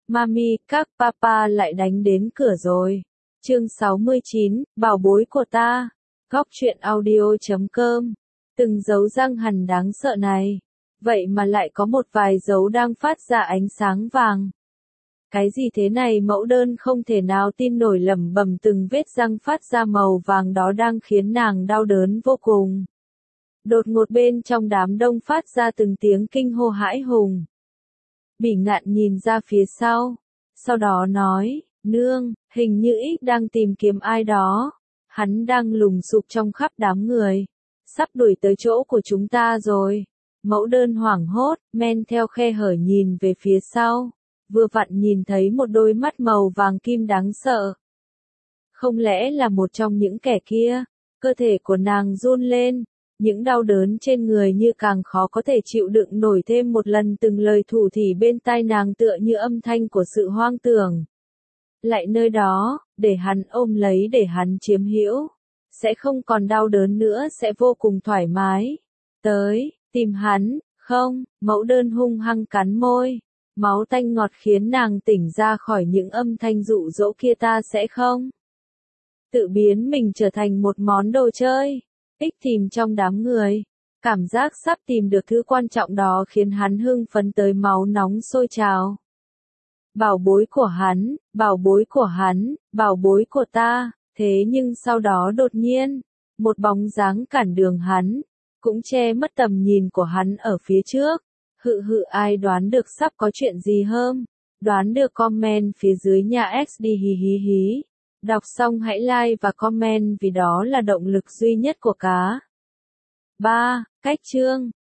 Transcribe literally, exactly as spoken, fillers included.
Mami, các papa lại đánh đến cửa rồi. Chương sáu mươi chín, bảo bối của ta. Góc truyện audio chấm com. Từng dấu răng hằn đáng sợ này. Vậy mà lại có một vài dấu đang phát ra ánh sáng vàng. Cái gì thế này? Mẫu đơn không thể nào tin nổi, lẩm bẩm, từng vết răng phát ra màu vàng đó đang khiến nàng đau đớn vô cùng. Đột ngột bên trong đám đông phát ra từng tiếng kinh hô hãi hùng. Bỉ Ngạn nhìn ra phía sau, sau đó nói, nương, hình như Ích đang tìm kiếm ai đó. Hắn đang lùng sục trong khắp đám người. Sắp đuổi tới chỗ của chúng ta rồi. Mẫu đơn hoảng hốt, men theo khe hở nhìn về phía sau. Vừa vặn nhìn thấy một đôi mắt màu vàng kim đáng sợ. Không lẽ là một trong những kẻ kia? Cơ thể của nàng run lên. Những đau đớn trên người như càng khó có thể chịu đựng nổi, thêm một lần từng lời thủ thỉ bên tai nàng tựa như âm thanh của sự hoang tưởng. Lại nơi đó, để hắn ôm lấy, để hắn chiếm hữu. Sẽ không còn đau đớn nữa, sẽ vô cùng thoải mái. Tới, tìm hắn, không, mẫu đơn hung hăng cắn môi. Máu tanh ngọt khiến nàng tỉnh ra khỏi những âm thanh dụ dỗ kia. Ta sẽ không tự biến mình trở thành một món đồ chơi. Ích tìm trong đám người. Cảm giác sắp tìm được thứ quan trọng đó khiến hắn hưng phấn tới máu nóng sôi trào. Bảo bối của hắn, bảo bối của hắn, bảo bối của ta. Thế nhưng sau đó đột nhiên, một bóng dáng cản đường hắn, cũng che mất tầm nhìn của hắn ở phía trước. Hự hự, ai đoán được sắp có chuyện gì không? Đoán được comment phía dưới nha ét đê, hí hí hí. Đọc xong hãy like và comment vì đó là động lực duy nhất của cá. ba. Cách chương.